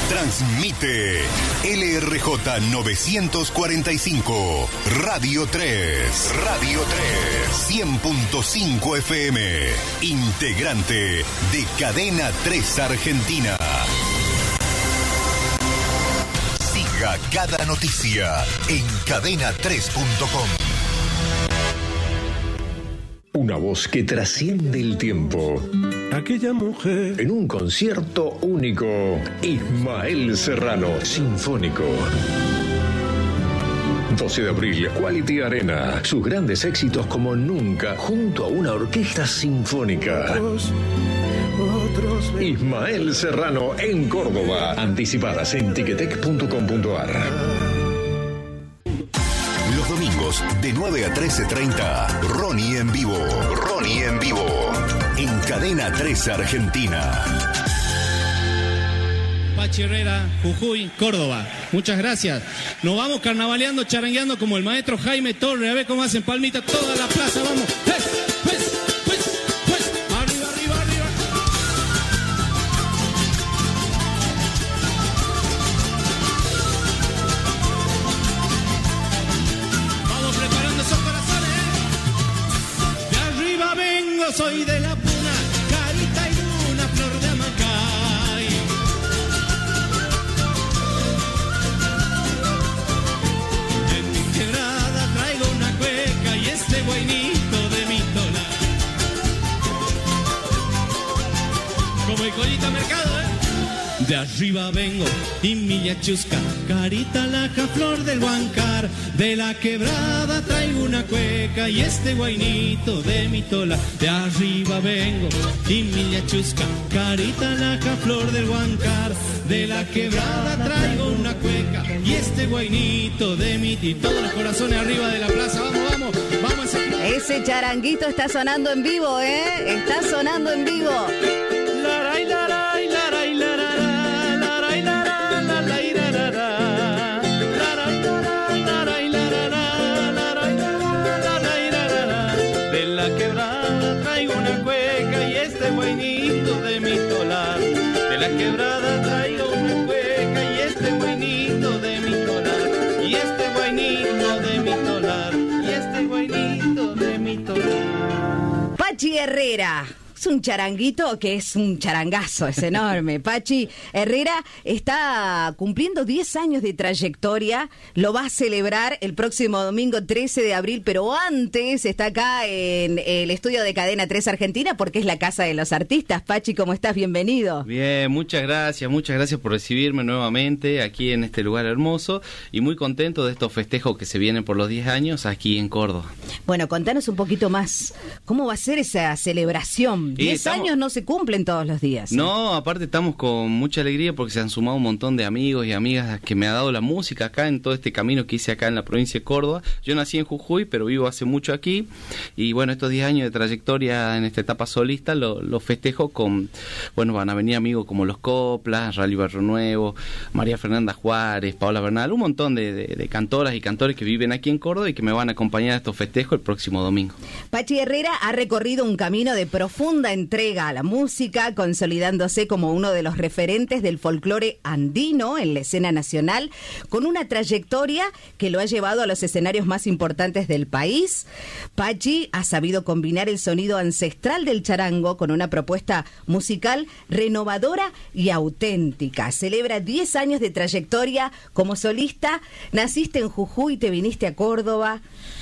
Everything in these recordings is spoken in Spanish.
Transmite LRJ 945, Radio 3, 100.5 FM, integrante de Cadena 3 Argentina. Siga cada noticia en cadena3.com. Una voz que trasciende el tiempo. Aquella mujer. En un concierto único. Ismael Serrano, Sinfónico. 12 de abril, Quality Arena. Sus grandes éxitos como nunca, junto a una orquesta sinfónica. Otros Ismael Serrano en Córdoba. Anticipadas en ticketek.com.ar. Los domingos de 9 a 13:30, Ronnie en vivo. Ronnie en vivo. En Cadena 3 Argentina. Pachi Herrera, Jujuy, Córdoba. Muchas gracias. Nos vamos carnavaleando, charangueando como el maestro Jaime Torre. A ver cómo hacen palmitas toda la plaza. Vamos. Arriba, arriba, arriba. Vamos preparando esos corazones. De arriba vengo, soy de la puna. Carita y luna, flor de Amacay. En mi quebrada traigo una cueca y este guainito de mi tola. Como el Collita Mercado, ¿eh? De arriba vengo y mi yachusca, carita laja, flor del Huancar. De la quebrada traigo una cueca y este guainito de mi tola. De arriba vengo y mi yachusca, carita laja, flor del Huancar. De la quebrada traigo una cueca y este guainito de mi... Y todos los corazones arriba de la plaza. Vamos, vamos, vamos. Ese charanguito está sonando en vivo, ¿eh? Está sonando en vivo. Laray, laray, laray, laray. De mi tolar, de la quebrada traigo una cueca y este guainito de mi tolar, y este guainito de mi tolar, y este guainito de mi tolar. Pachi Herrera. Es un charanguito que es un charangazo, es enorme. Pachi Herrera está cumpliendo 10 años de trayectoria, lo va a celebrar el próximo domingo 13 de abril, pero antes está acá en el estudio de Cadena 3 Argentina porque es la casa de los artistas. Pachi, ¿cómo estás? Bienvenido. Bien, muchas gracias por recibirme nuevamente aquí en este lugar hermoso y muy contento de estos festejos que se vienen por los 10 años aquí en Córdoba. Bueno, contanos un poquito más, ¿cómo va a ser esa celebración? 10 años no se cumplen todos los días. No, aparte estamos con mucha alegría porque se han sumado un montón de amigos y amigas que me ha dado la música acá en todo este camino que hice acá en la provincia de Córdoba. Yo nací en Jujuy, pero vivo hace mucho aquí. Y bueno, estos 10 años de trayectoria en esta etapa solista lo festejo con, bueno, van a venir amigos como Los Coplas, Rally Barrio Nuevo, María Fernanda Juárez, Paola Bernal, un montón de cantoras y cantores que viven aquí en Córdoba y que me van a acompañar a estos festejos el próximo domingo. Pachi Herrera ha recorrido un camino de profunda entrega a la música, consolidándose como uno de los referentes del folclore andino en la escena nacional, con una trayectoria que lo ha llevado a los escenarios más importantes del país. Pachi ha sabido combinar el sonido ancestral del charango con una propuesta musical renovadora y auténtica. Celebra 10 años de trayectoria como solista. Naciste en Jujuy, te viniste a Córdoba.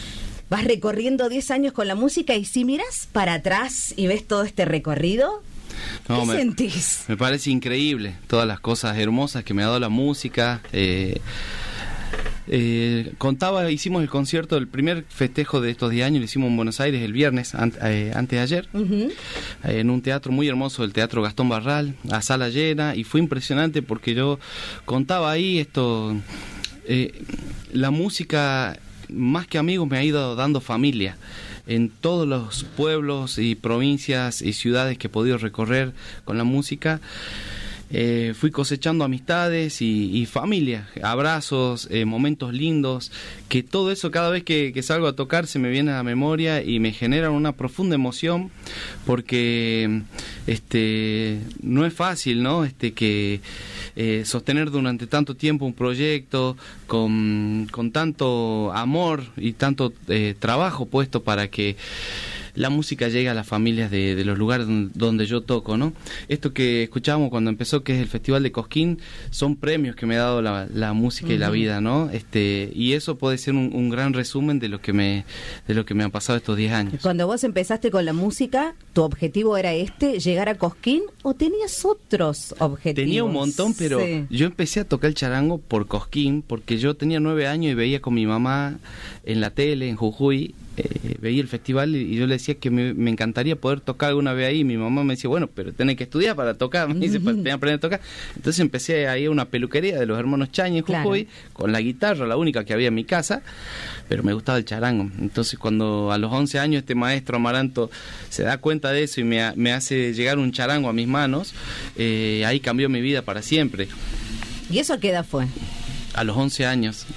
Vas recorriendo 10 años con la música y si miras para atrás y ves todo este recorrido, ¿qué sentís? Me parece increíble todas las cosas hermosas que me ha dado la música. Hicimos el concierto, el primer festejo de estos 10 años, lo hicimos en Buenos Aires el viernes, antes de ayer, en un teatro muy hermoso, el Teatro Gastón Barral, a sala llena, y fue impresionante porque yo contaba ahí la música, más que amigos, me ha ido dando familia. En todos los pueblos y provincias y ciudades que he podido recorrer con la música, fui cosechando amistades y familia, abrazos, momentos lindos, que todo eso cada vez que salgo a tocar se me viene a la memoria y me genera una profunda emoción, porque no es fácil, ¿no? Que sostener durante tanto tiempo un proyecto con tanto amor y tanto trabajo puesto para que la música llega a las familias de los lugares donde yo toco, ¿no? Esto que escuchábamos cuando empezó, que es el Festival de Cosquín, son premios que me ha dado la música y la vida, ¿no? Y eso puede ser un gran resumen de lo que me han pasado estos 10 años. Cuando vos empezaste con la música, ¿tu objetivo era llegar a Cosquín, o tenías otros objetivos? Tenía un montón, pero sí. Yo empecé a tocar el charango por Cosquín, porque yo tenía 9 años y veía con mi mamá en la tele, en Jujuy, veía el festival y yo le decía que me encantaría poder tocar alguna vez ahí. Mi mamá me decía, bueno, pero tenés que estudiar para tocar. Me dice, tenés que aprender a tocar. Entonces empecé a ir a una peluquería de los hermanos Chañez en Jujuy, claro, con la guitarra, la única que había en mi casa, pero me gustaba el charango. Entonces cuando a los 11 años este maestro Amaranto se da cuenta de eso y me hace llegar un charango a mis manos, ahí cambió mi vida para siempre. ¿Y eso a qué edad fue? A los 11 años.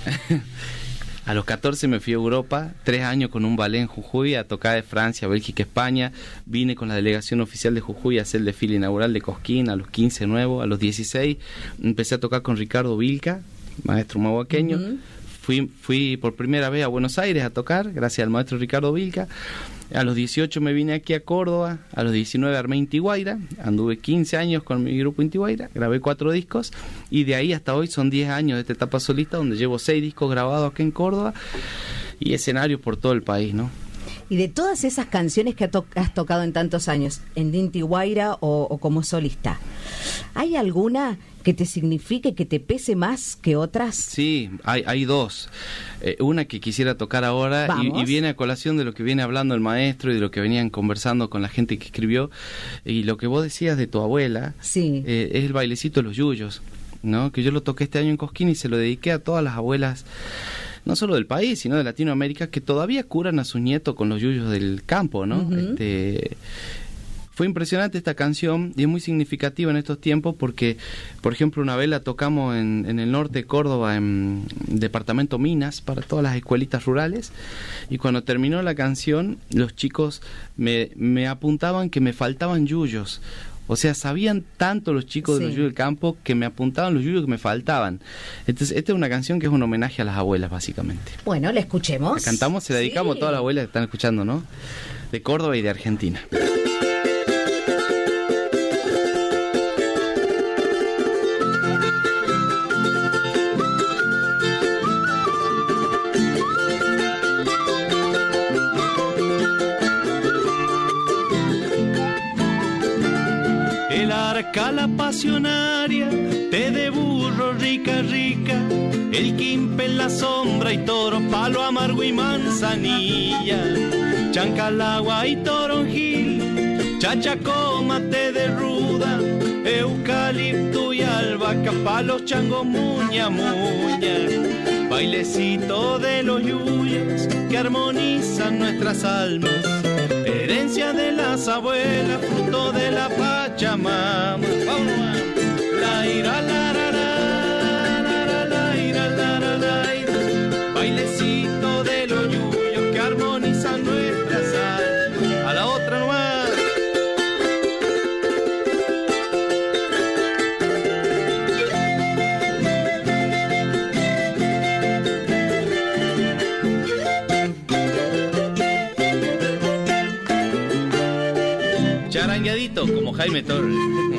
A los 14 me fui a Europa, 3 años con un ballet en Jujuy, a tocar de Francia, Bélgica, España. Vine con la delegación oficial de Jujuy a hacer el desfile inaugural de Cosquín, a los 15 nuevo, a los 16 empecé a tocar con Ricardo Vilca, maestro mahuaqueño. Fui por primera vez a Buenos Aires a tocar, gracias al maestro Ricardo Vilca. A los 18 me vine aquí a Córdoba, a los 19 armé Intiguaira, anduve 15 años con mi grupo Intiguaira, grabé 4 discos y de ahí hasta hoy son 10 años de esta etapa solista, donde llevo 6 discos grabados aquí en Córdoba y escenarios por todo el país, ¿no? Y de todas esas canciones que has tocado en tantos años, en Intiguaira o como solista, ¿hay alguna que te signifique, que te pese más que otras? Sí, hay dos. Una que quisiera tocar ahora y viene a colación de lo que viene hablando el maestro y de lo que venían conversando con la gente que escribió. Y lo que vos decías de tu abuela, sí, es el bailecito de los yuyos, ¿no? Que yo lo toqué este año en Cosquín y se lo dediqué a todas las abuelas, no solo del país, sino de Latinoamérica, que todavía curan a sus nietos con los yuyos del campo, ¿no? Fue impresionante esta canción y es muy significativa en estos tiempos porque, por ejemplo, una vez la tocamos en el norte de Córdoba, en departamento Minas, para todas las escuelitas rurales, y cuando terminó la canción, los chicos me apuntaban que me faltaban yuyos. O sea, sabían tanto los chicos de los yuyos del campo que me apuntaban los yuyos que me faltaban. Entonces, esta es una canción que es un homenaje a las abuelas, básicamente. Bueno, la escuchemos. La cantamos, se la dedicamos a todas las abuelas que están escuchando, ¿no? De Córdoba y de Argentina. Cala pasionaria, té de burro rica, rica, el quimpe en la sombra y toro, palo amargo y manzanilla, chancalagua y toronjil, chachacoma, té de ruda, eucalipto y albahaca, palos changos, muña, muña, bailecito de los yuyos que armonizan nuestras almas, herencia de las abuelas, fruto de la Pachamama. La ira, la ra, la ira, la ira. Bailecito de los yuyos que armonizan nuestras almas. A la otra nomás. Charangueadito como Jaime Torres.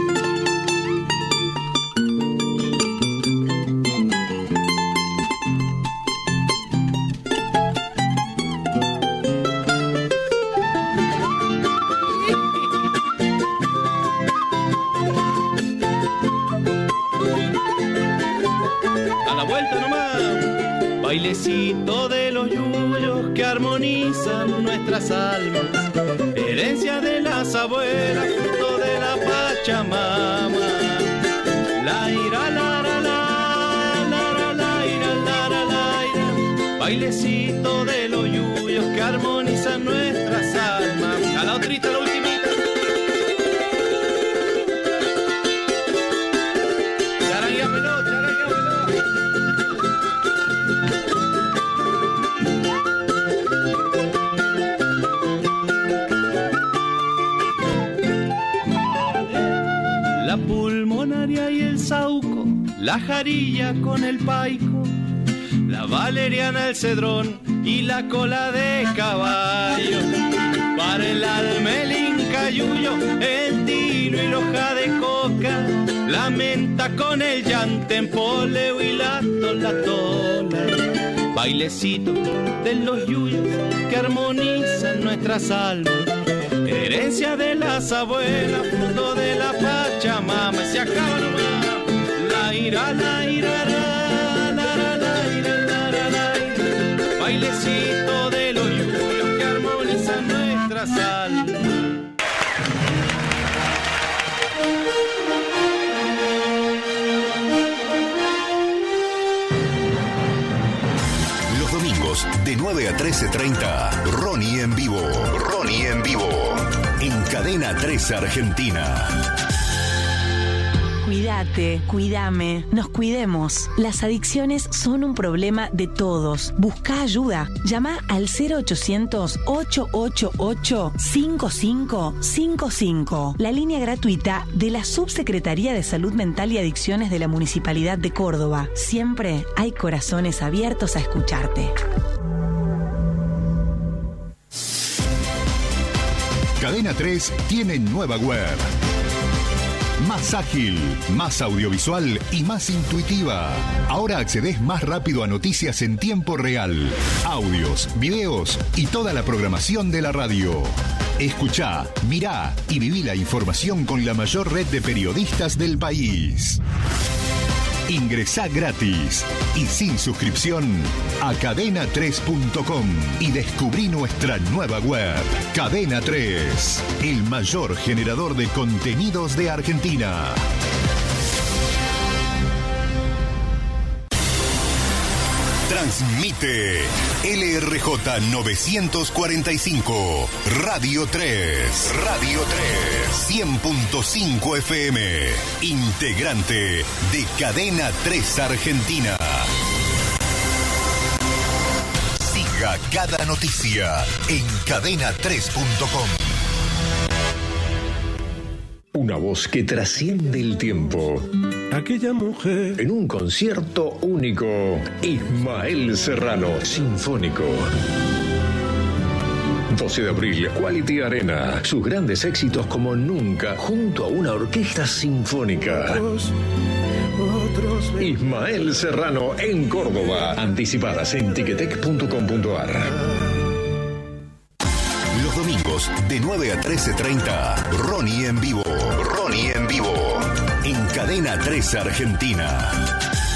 A la vuelta nomás. Bailecito de los yuyos que armonizan nuestras almas, herencia de las abuelas, fruto de la Pachamama. La ira, la ra, la ira, la ira. Bailecito de los yuyos que armonizan nuestras almas. A la otrita, la ultimita. Charanguéamelo, charanguéamelo. la pulmonaria y el sauco, la jarilla con el paico, la valeriana, el cedrón y la cola de caballo. Para el alma el incayuyo, el tiro y la hoja de coca, la menta con el llante en poleo y la tola. Bailecito de los yuyos que armonizan nuestras almas, herencia de las abuelas, fruto de la Pachamama. Se acaba nomás. La ira, la ira, bailecito de los yuyos que armonizan nuestras almas. Los domingos de 9 a 13:30, Ronnie en vivo. Ronnie en vivo. En Cadena 3 Argentina. Cuídate, cuídame, nos cuidemos. Las adicciones son un problema de todos. Busca ayuda. Llama al 0800-888-5555. La línea gratuita de la Subsecretaría de Salud Mental y Adicciones de la Municipalidad de Córdoba. Siempre hay corazones abiertos a escucharte. Cadena 3 tiene nueva web. Más ágil, más audiovisual y más intuitiva. Ahora accedes más rápido a noticias en tiempo real, audios, videos y toda la programación de la radio. Escuchá, mirá y viví la información con la mayor red de periodistas del país. Ingresá gratis y sin suscripción a cadena3.com y descubrí nuestra nueva web. Cadena 3, el mayor generador de contenidos de Argentina. Transmite LRJ 945, Radio 3, Radio 3, 100.5 FM, integrante de Cadena 3 Argentina. Siga cada noticia en cadena3.com. Una voz que trasciende el tiempo. Aquella mujer. En un concierto único, Ismael Serrano, Sinfónico. 12 de abril, Quality Arena. Sus grandes éxitos como nunca, junto a una orquesta sinfónica. Ismael Serrano en Córdoba. Anticipadas en ticketek.com.ar. Los domingos de 9 a 13:30, Ronnie en vivo. Ronnie en vivo. En Cadena 3 Argentina.